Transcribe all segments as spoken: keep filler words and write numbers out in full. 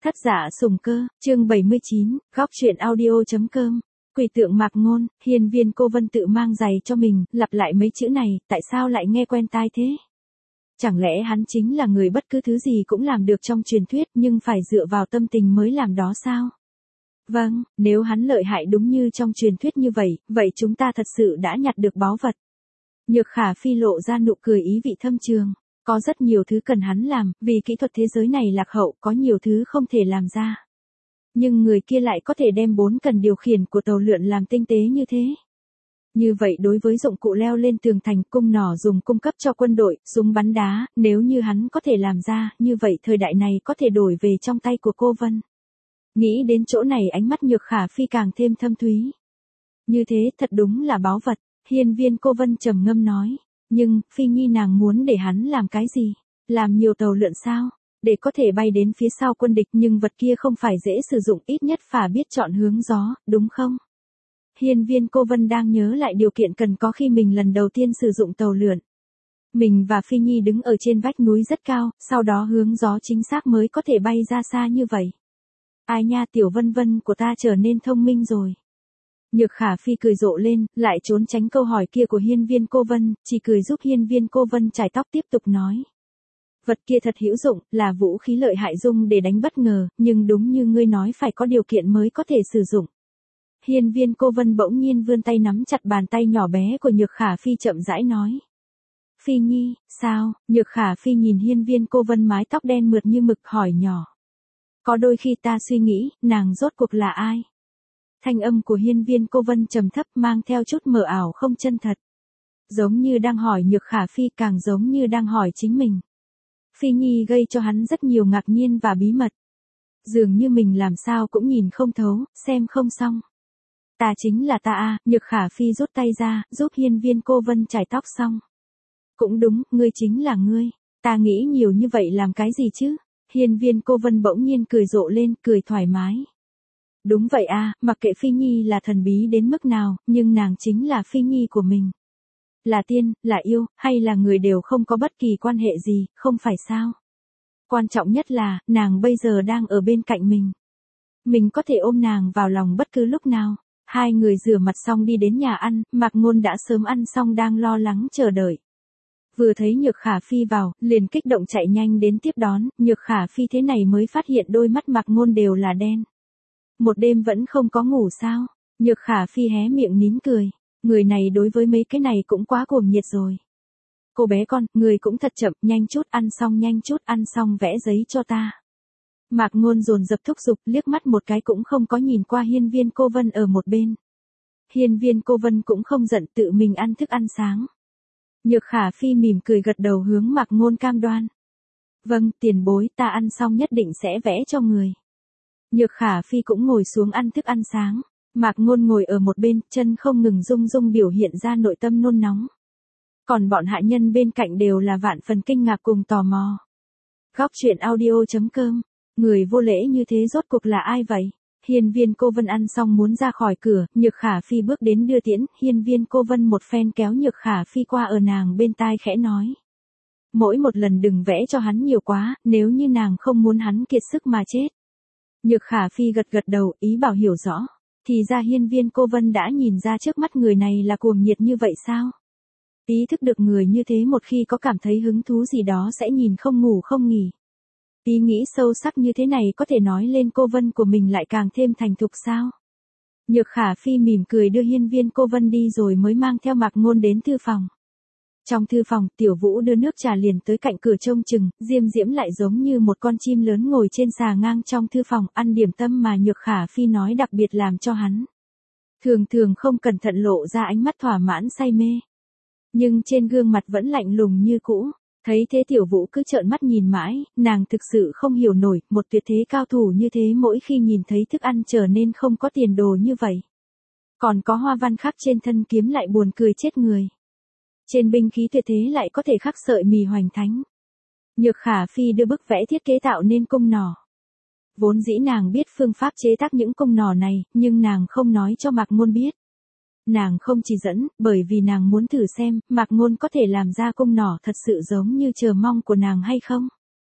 Thất giả sùng cơ, chương bảy mươi chín, góc truyện audio.com. Quỷ tượng Mạc Ngôn, hiên viên cô Vân tự mang giày cho mình, lặp lại mấy chữ này, tại sao lại nghe quen tai thế? Chẳng lẽ hắn chính là người bất cứ thứ gì cũng làm được trong truyền thuyết nhưng phải dựa vào tâm tình mới làm đó sao? Vâng, nếu hắn lợi hại đúng như trong truyền thuyết như vậy, vậy chúng ta thật sự đã nhặt được báu vật. Nhược Khả Phi lộ ra nụ cười ý vị thâm trường. Có rất nhiều thứ cần hắn làm, vì kỹ thuật thế giới này lạc hậu, có nhiều thứ không thể làm ra. Nhưng người kia lại có thể đem bốn cần điều khiển của tàu lượn làm tinh tế như thế. Như vậy đối với dụng cụ leo lên tường thành, cung nỏ dùng cung cấp cho quân đội, súng bắn đá, nếu như hắn có thể làm ra, như vậy thời đại này có thể đổi về trong tay của cô Vân. Nghĩ đến chỗ này ánh mắt Nhược Khả Phi càng thêm thâm thúy. Như thế thật đúng là báu vật, hiên viên cô Vân trầm ngâm nói. Nhưng, Phi Nhi nàng muốn để hắn làm cái gì? Làm nhiều tàu lượn sao? Để có thể bay đến phía sau quân địch, nhưng vật kia không phải dễ sử dụng, ít nhất phải biết chọn hướng gió, đúng không? Hiên viên cô Vân đang nhớ lại điều kiện cần có khi mình lần đầu tiên sử dụng tàu lượn. Mình và Phi Nhi đứng ở trên vách núi rất cao, sau đó hướng gió chính xác mới có thể bay ra xa như vậy. Ai nha, tiểu Vân Vân của ta trở nên thông minh rồi. Nhược Khả Phi cười rộ lên, lại trốn tránh câu hỏi kia của hiên viên cô Vân, chỉ cười giúp hiên viên cô Vân chải tóc tiếp tục nói. Vật kia thật hữu dụng, là vũ khí lợi hại dùng để đánh bất ngờ, nhưng đúng như ngươi nói phải có điều kiện mới có thể sử dụng. Hiên viên cô Vân bỗng nhiên vươn tay nắm chặt bàn tay nhỏ bé của Nhược Khả Phi chậm rãi nói. Phi Nhi, sao? Nhược Khả Phi nhìn hiên viên cô Vân mái tóc đen mượt như mực hỏi nhỏ. Có đôi khi ta suy nghĩ, nàng rốt cuộc là ai? Thanh âm của hiên viên cô Vân trầm thấp mang theo chút mờ ảo không chân thật. Giống như đang hỏi Nhược Khả Phi, càng giống như đang hỏi chính mình. Phi Nhi gây cho hắn rất nhiều ngạc nhiên và bí mật. Dường như mình làm sao cũng nhìn không thấu, xem không xong. Ta chính là ta a. Nhược Khả Phi rút tay ra, giúp hiên viên cô Vân chải tóc xong. Cũng đúng, ngươi chính là ngươi. Ta nghĩ nhiều như vậy làm cái gì chứ? Hiên viên cô Vân bỗng nhiên cười rộ lên, cười thoải mái. Đúng vậy a, mặc kệ Phi Nhi là thần bí đến mức nào, nhưng nàng chính là Phi Nhi của mình. Là tiên, là yêu, hay là người đều không có bất kỳ quan hệ gì, không phải sao? Quan trọng nhất là, nàng bây giờ đang ở bên cạnh mình. Mình có thể ôm nàng vào lòng bất cứ lúc nào. Hai người rửa mặt xong đi đến nhà ăn, Mạc Ngôn đã sớm ăn xong đang lo lắng chờ đợi. Vừa thấy Nhược Khả Phi vào, liền kích động chạy nhanh đến tiếp đón, Nhược Khả Phi thế này mới phát hiện đôi mắt Mạc Ngôn đều là đen. Một đêm vẫn không có ngủ sao? Nhược Khả Phi hé miệng nín cười. Người này đối với mấy cái này cũng quá cuồng nhiệt rồi. Cô bé con, người cũng thật chậm, nhanh chút ăn xong nhanh chút ăn xong vẽ giấy cho ta. Mạc Ngôn dồn dập thúc giục, liếc mắt một cái cũng không có nhìn qua hiên viên cô Vân ở một bên. Hiên viên cô Vân cũng không giận, tự mình ăn thức ăn sáng. Nhược Khả Phi mỉm cười gật đầu hướng Mạc Ngôn cam đoan. Vâng, tiền bối, ta ăn xong nhất định sẽ vẽ cho người. Nhược Khả Phi cũng ngồi xuống ăn thức ăn sáng. Mạc Ngôn ngồi ở một bên, chân không ngừng rung rung biểu hiện ra nội tâm nôn nóng. Còn bọn hạ nhân bên cạnh đều là vạn phần kinh ngạc cùng tò mò. Góc truyện audio.com. Người vô lễ như thế rốt cuộc là ai vậy? Hiên viên cô Vân ăn xong muốn ra khỏi cửa, Nhược Khả Phi bước đến đưa tiễn, hiên viên cô Vân một phen kéo Nhược Khả Phi qua ở nàng bên tai khẽ nói. Mỗi một lần đừng vẽ cho hắn nhiều quá, nếu như nàng không muốn hắn kiệt sức mà chết. Nhược Khả Phi gật gật đầu, ý bảo hiểu rõ. Thì ra hiên viên cô Vân đã nhìn ra trước mắt người này là cuồng nhiệt như vậy sao? Ý thức được người như thế một khi có cảm thấy hứng thú gì đó sẽ nhìn không ngủ không nghỉ. Ý nghĩ sâu sắc như thế này có thể nói lên cô Vân của mình lại càng thêm thành thục sao? Nhược Khả Phi mỉm cười đưa hiên viên cô Vân đi rồi mới mang theo Mạc Ngôn đến thư phòng. Trong thư phòng, Tiểu Vũ đưa nước trà liền tới cạnh cửa trông chừng, Diêm Diễm lại giống như một con chim lớn ngồi trên xà ngang trong thư phòng ăn điểm tâm mà Nhược Khả Phi nói đặc biệt làm cho hắn. Thường thường không cẩn thận lộ ra ánh mắt thỏa mãn say mê. Nhưng trên gương mặt vẫn lạnh lùng như cũ. Thấy thế Tiểu Vũ cứ trợn mắt nhìn mãi, nàng thực sự không hiểu nổi, một tuyệt thế cao thủ như thế mỗi khi nhìn thấy thức ăn trở nên không có tiền đồ như vậy. Còn có hoa văn khắc trên thân kiếm lại buồn cười chết người. Trên binh khí tuyệt thế lại có thể khắc sợi mì hoành thánh. Nhược Khả Phi đưa bức vẽ thiết kế tạo nên cung nỏ. Vốn dĩ nàng biết phương pháp chế tác những cung nỏ này, nhưng nàng không nói cho Mạc Ngôn biết. Nàng không chỉ dẫn, bởi vì nàng muốn thử xem, Mạc Ngôn có thể làm ra cung nỏ thật sự giống như chờ mong của nàng hay không.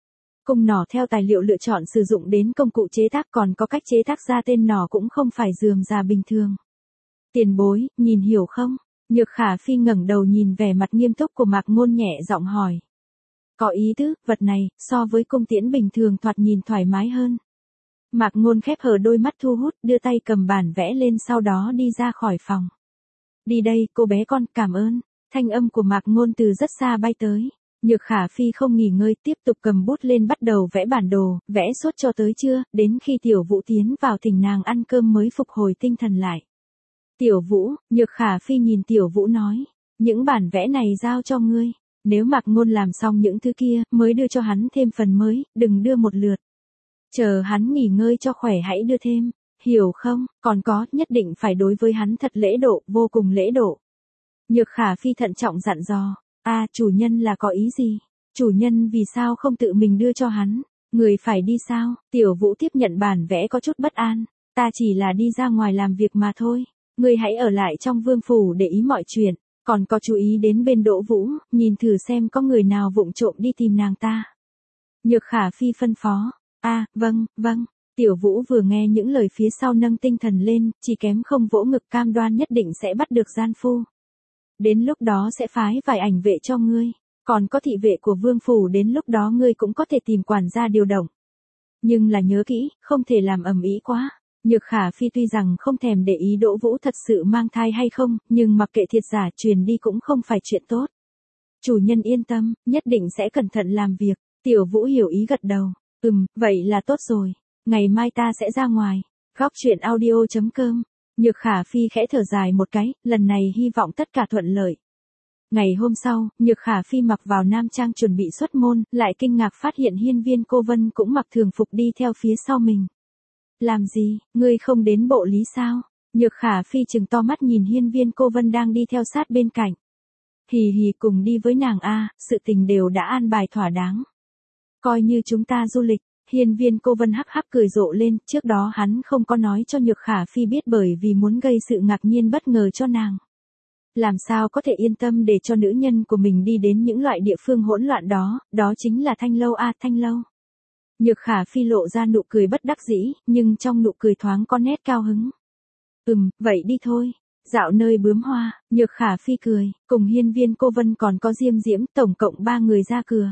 Cung nỏ theo tài liệu lựa chọn sử dụng đến công cụ chế tác còn có cách chế tác ra tên nỏ cũng không phải rườm rà bình thường. Tiền bối, nhìn hiểu không? Nhược Khả Phi ngẩng đầu nhìn vẻ mặt nghiêm túc của Mạc Ngôn nhẹ giọng hỏi. Có ý tứ, vật này, so với cung tiễn bình thường thoạt nhìn thoải mái hơn. Mạc Ngôn khép hờ đôi mắt thu hút, đưa tay cầm bản vẽ lên sau đó đi ra khỏi phòng. Đi đây, cô bé con, cảm ơn. Thanh âm của Mạc Ngôn từ rất xa bay tới. Nhược Khả Phi không nghỉ ngơi, tiếp tục cầm bút lên bắt đầu vẽ bản đồ, vẽ suốt cho tới trưa, đến khi Tiểu Vũ tiến vào thỉnh nàng ăn cơm mới phục hồi tinh thần lại. Tiểu Vũ, Nhược Khả Phi nhìn Tiểu Vũ nói, những bản vẽ này giao cho ngươi, nếu Mạc Ngôn làm xong những thứ kia, mới đưa cho hắn thêm phần mới, đừng đưa một lượt. Chờ hắn nghỉ ngơi cho khỏe hãy đưa thêm, hiểu không, còn có, nhất định phải đối với hắn thật lễ độ, vô cùng lễ độ. Nhược Khả Phi thận trọng dặn dò, a à, chủ nhân là có ý gì? Chủ nhân vì sao không tự mình đưa cho hắn? Người phải đi sao? Tiểu Vũ tiếp nhận bản vẽ có chút bất an, ta chỉ là đi ra ngoài làm việc mà thôi. Ngươi hãy ở lại trong vương phủ để ý mọi chuyện, còn có chú ý đến bên Đỗ Vũ, nhìn thử xem có người nào vụng trộm đi tìm nàng ta. Nhược Khả Phi phân phó, a à, vâng, vâng. Tiểu Vũ vừa nghe những lời phía sau nâng tinh thần lên, chỉ kém không vỗ ngực cam đoan nhất định sẽ bắt được gian phu. Đến lúc đó sẽ phái vài ảnh vệ cho ngươi, còn có thị vệ của vương phủ đến lúc đó ngươi cũng có thể tìm quản gia điều động. Nhưng là nhớ kỹ, không thể làm ầm ĩ quá. Nhược Khả Phi tuy rằng không thèm để ý Đỗ Vũ thật sự mang thai hay không, nhưng mặc kệ thiệt giả truyền đi cũng không phải chuyện tốt. Chủ nhân yên tâm, nhất định sẽ cẩn thận làm việc. Tiểu Vũ hiểu ý gật đầu. Ừm, vậy là tốt rồi. Ngày mai ta sẽ ra ngoài. Góc truyện audio chấm com. Nhược Khả Phi khẽ thở dài một cái, lần này hy vọng tất cả thuận lợi. Ngày hôm sau, Nhược Khả Phi mặc vào nam trang chuẩn bị xuất môn, lại kinh ngạc phát hiện Hiên Viên Cô Vân cũng mặc thường phục đi theo phía sau mình. Làm gì, ngươi không đến bộ lý sao? Nhược Khả Phi trừng to mắt nhìn Hiên Viên Cô Vân đang đi theo sát bên cạnh. Hì hì, cùng đi với nàng a, sự tình đều đã an bài thỏa đáng. Coi như chúng ta du lịch. Hiên Viên Cô Vân hắc hắc cười rộ lên, trước đó hắn không có nói cho Nhược Khả Phi biết bởi vì muốn gây sự ngạc nhiên bất ngờ cho nàng. Làm sao có thể yên tâm để cho nữ nhân của mình đi đến những loại địa phương hỗn loạn đó, đó chính là Thanh Lâu a, Thanh Lâu. Nhược Khả Phi lộ ra nụ cười bất đắc dĩ, nhưng trong nụ cười thoáng có nét cao hứng. Ừm, vậy đi thôi. Dạo nơi bướm hoa, Nhược Khả Phi cười, cùng Hiên Viên Cô Vân còn có Diêm Diễm, tổng cộng ba người ra cửa.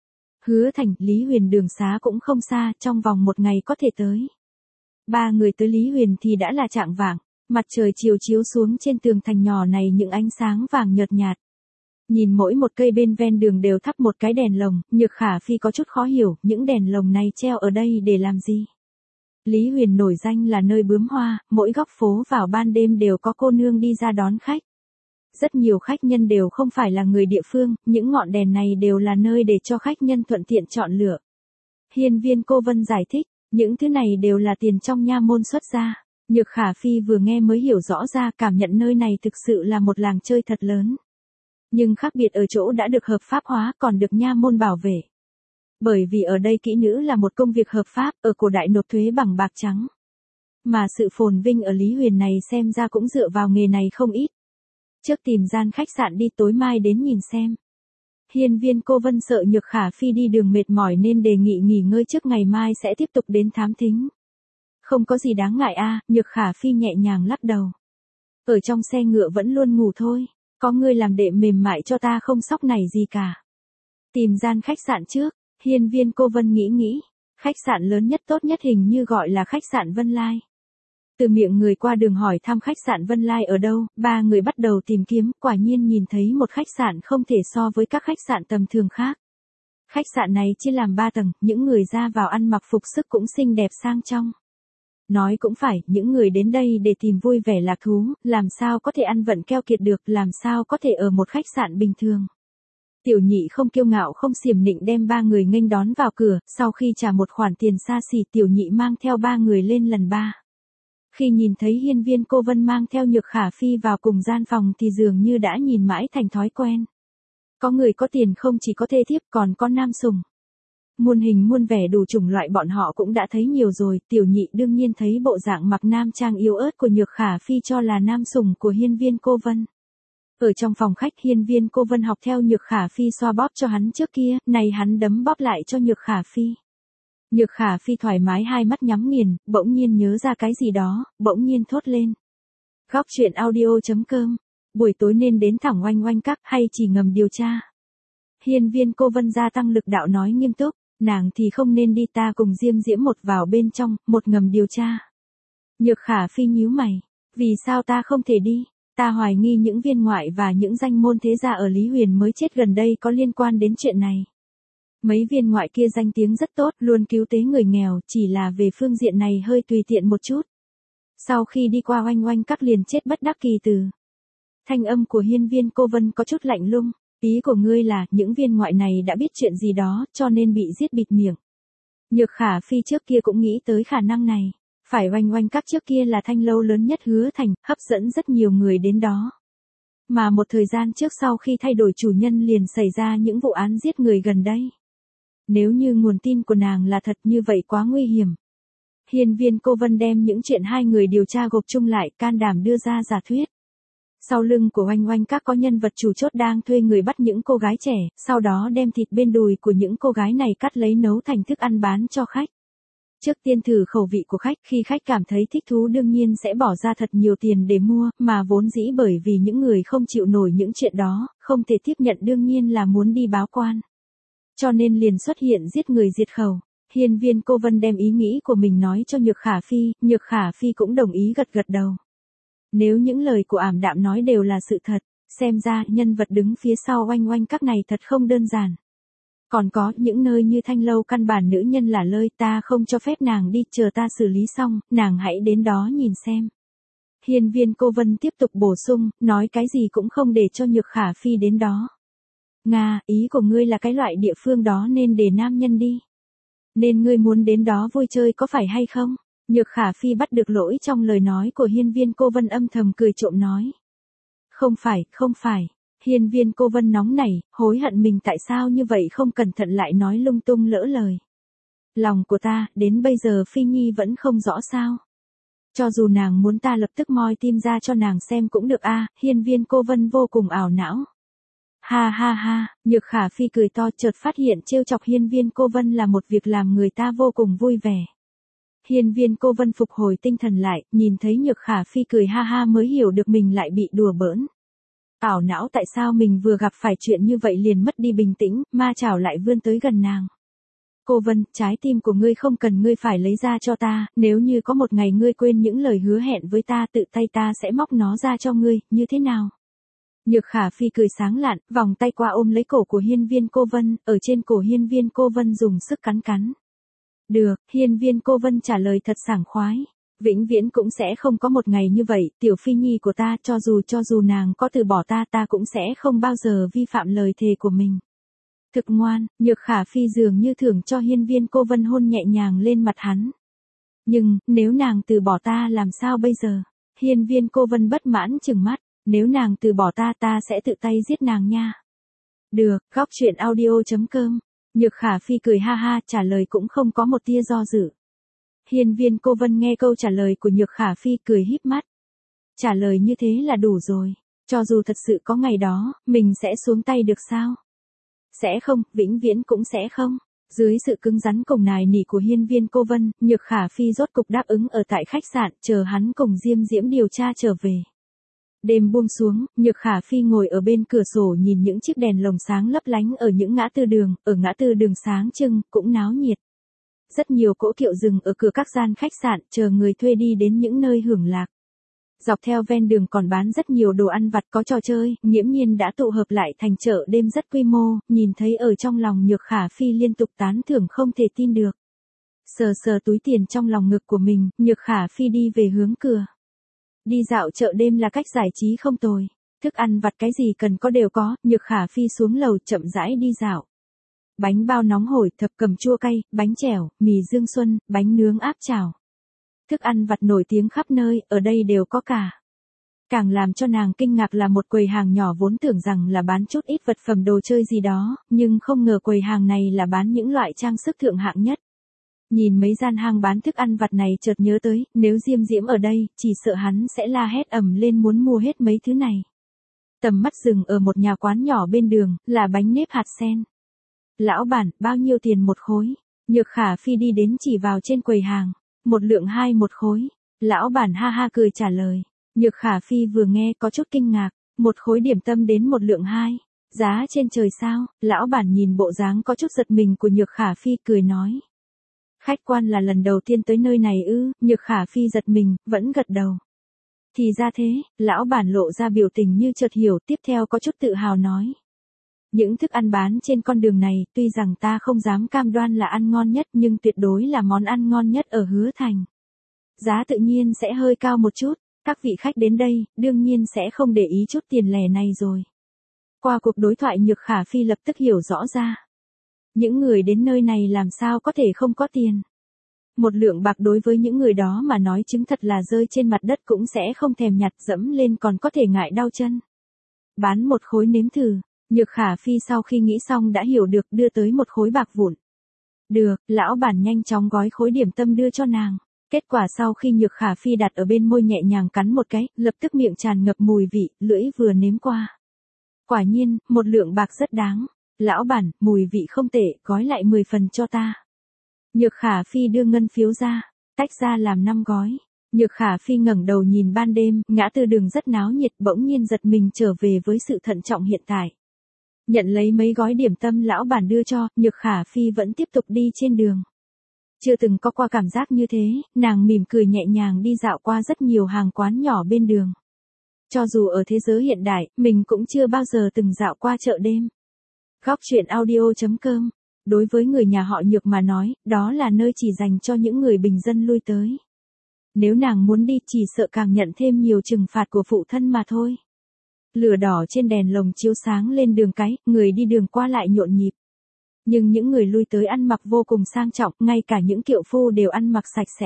Hứa Thành, Lý Huyền đường xá cũng không xa, trong vòng một ngày có thể tới. Ba người tới Lý Huyền thì đã là chạng vạng, mặt trời chiều chiếu xuống trên tường thành nhỏ này những ánh sáng vàng nhợt nhạt. Nhìn mỗi một cây bên ven đường đều thắp một cái đèn lồng, Nhược Khả Phi có chút khó hiểu, những đèn lồng này treo ở đây để làm gì? Lý Huyền nổi danh là nơi bướm hoa, mỗi góc phố vào ban đêm đều có cô nương đi ra đón khách. Rất nhiều khách nhân đều không phải là người địa phương, những ngọn đèn này đều là nơi để cho khách nhân thuận tiện chọn lựa. Hiên Viên Cô Vân giải thích, những thứ này đều là tiền trong nha môn xuất ra. Nhược Khả Phi vừa nghe mới hiểu rõ ra, cảm nhận nơi này thực sự là một làng chơi thật lớn. Nhưng khác biệt ở chỗ đã được hợp pháp hóa còn được nha môn bảo vệ. Bởi vì ở đây kỹ nữ là một công việc hợp pháp, ở cổ đại nộp thuế bằng bạc trắng. Mà sự phồn vinh ở Lý Huyền này xem ra cũng dựa vào nghề này không ít. Trước tìm gian khách sạn đi, tối mai đến nhìn xem. Hiên Viên Cô Vân sợ Nhược Khả Phi đi đường mệt mỏi nên đề nghị nghỉ ngơi trước, ngày mai sẽ tiếp tục đến thám thính. Không có gì đáng ngại a, Nhược Khả Phi nhẹ nhàng lắc đầu. Ở trong xe ngựa vẫn luôn ngủ thôi, có ngươi làm đệm mềm mại cho ta không sóc này gì cả. Tìm gian khách sạn trước, Hiên Viên Cô Vân nghĩ nghĩ, khách sạn lớn nhất tốt nhất hình như gọi là khách sạn Vân Lai. Từ miệng người qua đường hỏi thăm khách sạn Vân Lai ở đâu, ba người bắt đầu tìm kiếm, quả nhiên nhìn thấy một khách sạn không thể so với các khách sạn tầm thường khác. Khách sạn này chia làm ba tầng, những người ra vào ăn mặc phục sức cũng xinh đẹp sang trọng. Nói cũng phải, những người đến đây để tìm vui vẻ lạc thú, làm sao có thể ăn vận keo kiệt được, làm sao có thể ở một khách sạn bình thường. Tiểu Nhị không kiêu ngạo không xiểm nịnh đem ba người nghênh đón vào cửa, sau khi trả một khoản tiền xa xỉ, Tiểu Nhị mang theo ba người lên lần ba. Khi nhìn thấy Hiên Viên Cô Vân mang theo Nhược Khả Phi vào cùng gian phòng thì dường như đã nhìn mãi thành thói quen. Có người có tiền không chỉ có thê thiếp còn có nam sủng. Muôn hình muôn vẻ đủ chủng loại bọn họ cũng đã thấy nhiều rồi, Tiểu Nhị đương nhiên thấy bộ dạng mặc nam trang yếu ớt của Nhược Khả Phi cho là nam sủng của Hiên Viên Cô Vân. Ở trong phòng khách, Hiên Viên Cô Vân học theo Nhược Khả Phi xoa bóp cho hắn trước kia, này hắn đấm bóp lại cho Nhược Khả Phi. Nhược Khả Phi thoải mái hai mắt nhắm nghiền, bỗng nhiên nhớ ra cái gì đó, bỗng nhiên thốt lên. Góc truyện audio.com. Buổi tối nên đến thẳng Oanh Oanh Các hay chỉ ngầm điều tra? Hiên Viên Cô Vân gia tăng lực đạo nói nghiêm túc, nàng thì không nên đi, ta cùng Diêm Diễm một vào bên trong, một ngầm điều tra. Nhược Khả Phi nhíu mày, vì sao ta không thể đi? Ta hoài nghi những viên ngoại và những danh môn thế gia ở Lý Huyền mới chết gần đây có liên quan đến chuyện này. Mấy viên ngoại kia danh tiếng rất tốt, luôn cứu tế người nghèo, chỉ là về phương diện này hơi tùy tiện một chút. Sau khi đi qua Oanh Oanh Các liền chết bất đắc kỳ tử. Thanh âm của Hiên Viên Cô Vân có chút lạnh lùng, ý của ngươi là những viên ngoại này đã biết chuyện gì đó, cho nên bị giết bịt miệng. Nhược Khả Phi trước kia cũng nghĩ tới khả năng này, phải Oanh Oanh Các trước kia là thanh lâu lớn nhất Hứa Thành, hấp dẫn rất nhiều người đến đó. Mà một thời gian trước sau khi thay đổi chủ nhân liền xảy ra những vụ án giết người gần đây. Nếu như nguồn tin của nàng là thật như vậy quá nguy hiểm. Hiên Viên Cô Vân đem những chuyện hai người điều tra gộp chung lại, can đảm đưa ra giả thuyết. Sau lưng của Oanh Oanh Các có nhân vật chủ chốt đang thuê người bắt những cô gái trẻ, sau đó đem thịt bên đùi của những cô gái này cắt lấy nấu thành thức ăn bán cho khách. Trước tiên thử khẩu vị của khách, khi khách cảm thấy thích thú đương nhiên sẽ bỏ ra thật nhiều tiền để mua, mà vốn dĩ bởi vì những người không chịu nổi những chuyện đó, không thể tiếp nhận đương nhiên là muốn đi báo quan. Cho nên liền xuất hiện giết người diệt khẩu. Hiên Viên Cô Vân đem ý nghĩ của mình nói cho Nhược Khả Phi, Nhược Khả Phi cũng đồng ý gật gật đầu. Nếu những lời của Ảm Đạm nói đều là sự thật, xem ra nhân vật đứng phía sau Oanh Oanh Các này thật không đơn giản. Còn có những nơi như thanh lâu căn bản nữ nhân là lơi, ta không cho phép nàng đi, chờ ta xử lý xong, nàng hãy đến đó nhìn xem. Hiên Viên Cô Vân tiếp tục bổ sung, nói cái gì cũng không để cho Nhược Khả Phi đến đó. Nga, ý của ngươi là cái loại địa phương đó nên để nam nhân đi. Nên ngươi muốn đến đó vui chơi có phải hay không? Nhược Khả Phi bắt được lỗi trong lời nói của Hiên Viên Cô Vân âm thầm cười trộm nói. Không phải, không phải. Hiên Viên Cô Vân nóng nảy, hối hận mình tại sao như vậy không cẩn thận lại nói lung tung lỡ lời. Lòng của ta, đến bây giờ Phi Nhi vẫn không rõ sao. Cho dù nàng muốn ta lập tức moi tim ra cho nàng xem cũng được a. Hiên Viên Cô Vân vô cùng ảo não. Ha ha ha, Nhược Khả Phi cười to, chợt phát hiện trêu chọc Hiên Viên Cô Vân là một việc làm người ta vô cùng vui vẻ. Hiên Viên Cô Vân phục hồi tinh thần lại, nhìn thấy Nhược Khả Phi cười ha ha mới hiểu được mình lại bị đùa bỡn. Ảo não tại sao mình vừa gặp phải chuyện như vậy liền mất đi bình tĩnh, ma chảo lại vươn tới gần nàng. Cô Vân, trái tim của ngươi không cần ngươi phải lấy ra cho ta, nếu như có một ngày ngươi quên những lời hứa hẹn với ta, tự tay ta sẽ móc nó ra cho ngươi, như thế nào? Nhược Khả Phi cười sáng lạn, vòng tay qua ôm lấy cổ của Hiên Viên Cô Vân, ở trên cổ Hiên Viên Cô Vân dùng sức cắn cắn. Được, Hiên Viên Cô Vân trả lời thật sảng khoái. Vĩnh viễn cũng sẽ không có một ngày như vậy, tiểu Phi Nhi của ta, cho dù cho dù nàng có từ bỏ ta, ta cũng sẽ không bao giờ vi phạm lời thề của mình. Thực ngoan, Nhược Khả Phi dường như thưởng cho Hiên Viên Cô Vân hôn nhẹ nhàng lên mặt hắn. Nhưng, nếu nàng từ bỏ ta làm sao bây giờ? Hiên Viên Cô Vân bất mãn trừng mắt, nếu nàng từ bỏ ta ta sẽ tự tay giết nàng nha. Được, góc truyện audio.com. Nhược Khả Phi cười ha ha, trả lời cũng không có một tia do dự. Hiên Viên Cô Vân nghe câu trả lời của Nhược Khả Phi cười híp mắt. Trả lời như thế là đủ rồi, cho dù thật sự có ngày đó, mình sẽ xuống tay được sao? Sẽ không, vĩnh viễn cũng sẽ không. Dưới sự cứng rắn cùng nài nỉ của Hiên Viên Cô Vân, Nhược Khả Phi rốt cục đáp ứng ở tại khách sạn, chờ hắn cùng Diêm Diễm điều tra trở về. Đêm buông xuống, Nhược Khả Phi ngồi ở bên cửa sổ nhìn những chiếc đèn lồng sáng lấp lánh ở những ngã tư đường, ở ngã tư đường sáng trưng, cũng náo nhiệt. Rất nhiều cỗ kiệu dừng ở cửa các gian khách sạn, chờ người thuê đi đến những nơi hưởng lạc. Dọc theo ven đường còn bán rất nhiều đồ ăn vặt có trò chơi, nghiễm nhiên đã tụ hợp lại thành chợ đêm rất quy mô, nhìn thấy ở trong lòng Nhược Khả Phi liên tục tán thưởng không thể tin được. Sờ sờ túi tiền trong lòng ngực của mình, Nhược Khả Phi đi về hướng cửa. Đi dạo chợ đêm là cách giải trí không tồi. Thức ăn vặt cái gì cần có đều có, Nhược Khả Phi xuống lầu chậm rãi đi dạo. Bánh bao nóng hổi, thập cẩm chua cay, bánh chèo, mì Dương Xuân, bánh nướng áp chảo. Thức ăn vặt nổi tiếng khắp nơi, ở đây đều có cả. Càng làm cho nàng kinh ngạc là một quầy hàng nhỏ vốn tưởng rằng là bán chút ít vật phẩm đồ chơi gì đó, nhưng không ngờ quầy hàng này là bán những loại trang sức thượng hạng nhất. Nhìn mấy gian hàng bán thức ăn vặt này chợt nhớ tới, nếu Diêm Diễm ở đây, chỉ sợ hắn sẽ la hét ầm lên muốn mua hết mấy thứ này. Tầm mắt dừng ở một nhà quán nhỏ bên đường, là bánh nếp hạt sen. Lão bản, bao nhiêu tiền một khối? Nhược Khả Phi đi đến chỉ vào trên quầy hàng, một lượng hai một khối. Lão bản ha ha cười trả lời. Nhược Khả Phi vừa nghe có chút kinh ngạc, một khối điểm tâm đến một lượng hai, giá trên trời sao? Lão bản nhìn bộ dáng có chút giật mình của Nhược Khả Phi cười nói. Khách quan là lần đầu tiên tới nơi này ư? Nhược Khả Phi giật mình, vẫn gật đầu. Thì ra thế, lão bản lộ ra biểu tình như chợt hiểu, tiếp theo có chút tự hào nói. Những thức ăn bán trên con đường này, tuy rằng ta không dám cam đoan là ăn ngon nhất nhưng tuyệt đối là món ăn ngon nhất ở Hứa Thành. Giá tự nhiên sẽ hơi cao một chút, các vị khách đến đây, đương nhiên sẽ không để ý chút tiền lẻ này rồi. Qua cuộc đối thoại Nhược Khả Phi lập tức hiểu rõ ra. Những người đến nơi này làm sao có thể không có tiền. Một lượng bạc đối với những người đó mà nói chứng thật là rơi trên mặt đất cũng sẽ không thèm nhặt, dẫm lên còn có thể ngại đau chân. Bán một khối nếm thử, Nhược Khả Phi sau khi nghĩ xong đã hiểu được, đưa tới một khối bạc vụn. Được, lão bản nhanh chóng gói khối điểm tâm đưa cho nàng. Kết quả sau khi Nhược Khả Phi đặt ở bên môi nhẹ nhàng cắn một cái, lập tức miệng tràn ngập mùi vị, lưỡi vừa nếm qua. Quả nhiên, một lượng bạc rất đáng. Lão bản, mùi vị không tệ, gói lại mười phần cho ta. Nhược Khả Phi đưa ngân phiếu ra, tách ra làm năm gói. Nhược Khả Phi ngẩng đầu nhìn ban đêm, ngã tư đường rất náo nhiệt, bỗng nhiên giật mình trở về với sự thận trọng hiện tại. Nhận lấy mấy gói điểm tâm lão bản đưa cho, Nhược Khả Phi vẫn tiếp tục đi trên đường. Chưa từng có qua cảm giác như thế, nàng mỉm cười nhẹ nhàng đi dạo qua rất nhiều hàng quán nhỏ bên đường. Cho dù ở thế giới hiện đại, mình cũng chưa bao giờ từng dạo qua chợ đêm. Góc truyện audio chấm com. Đối với người nhà họ Nhược mà nói, đó là nơi chỉ dành cho những người bình dân lui tới. Nếu nàng muốn đi chỉ sợ càng nhận thêm nhiều trừng phạt của phụ thân mà thôi. Lửa đỏ trên đèn lồng chiếu sáng lên đường cái, người đi đường qua lại nhộn nhịp. Nhưng những người lui tới ăn mặc vô cùng sang trọng, ngay cả những kiệu phu đều ăn mặc sạch sẽ.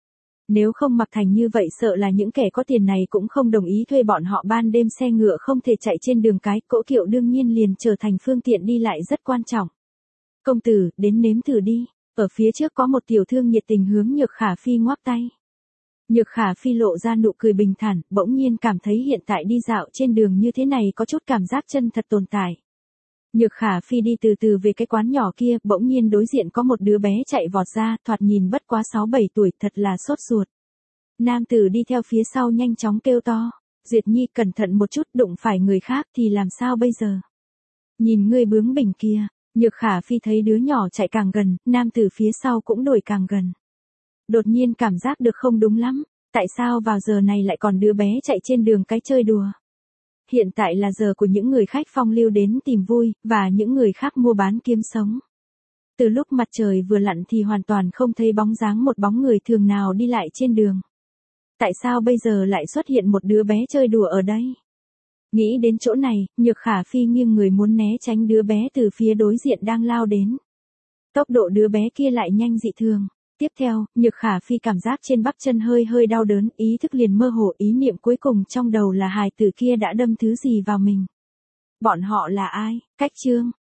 Nếu không mặc thành như vậy sợ là những kẻ có tiền này cũng không đồng ý thuê bọn họ ban đêm, xe ngựa không thể chạy trên đường cái, cỗ kiệu đương nhiên liền trở thành phương tiện đi lại rất quan trọng. Công tử, đến nếm thử đi. Ở phía trước có một tiểu thương nhiệt tình hướng Nhược Khả Phi ngoắc tay. Nhược Khả Phi lộ ra nụ cười bình thản, bỗng nhiên cảm thấy hiện tại đi dạo trên đường như thế này có chút cảm giác chân thật tồn tại. Nhược Khả Phi đi từ từ về cái quán nhỏ kia, bỗng nhiên đối diện có một đứa bé chạy vọt ra, thoạt nhìn bất quá sáu bảy tuổi, thật là sốt ruột. Nam tử đi theo phía sau nhanh chóng kêu to, Duyệt Nhi cẩn thận một chút, đụng phải người khác thì làm sao bây giờ? Nhìn ngươi bướng bỉnh kia. Nhược Khả Phi thấy đứa nhỏ chạy càng gần, nam tử phía sau cũng đuổi càng gần. Đột nhiên cảm giác được không đúng lắm, tại sao vào giờ này lại còn đứa bé chạy trên đường cái chơi đùa? Hiện tại là giờ của những người khách phong lưu đến tìm vui, và những người khác mua bán kiếm sống. Từ lúc mặt trời vừa lặn thì hoàn toàn không thấy bóng dáng một bóng người thường nào đi lại trên đường. Tại sao bây giờ lại xuất hiện một đứa bé chơi đùa ở đây? Nghĩ đến chỗ này, Nhược Khả Phi nghiêng người muốn né tránh đứa bé từ phía đối diện đang lao đến. Tốc độ đứa bé kia lại nhanh dị thường. Tiếp theo, Nhược Khả Phi cảm giác trên bắp chân hơi hơi đau đớn, ý thức liền mơ hồ, ý niệm cuối cùng trong đầu là hài tử kia đã đâm thứ gì vào mình. Bọn họ là ai? Cách Trương,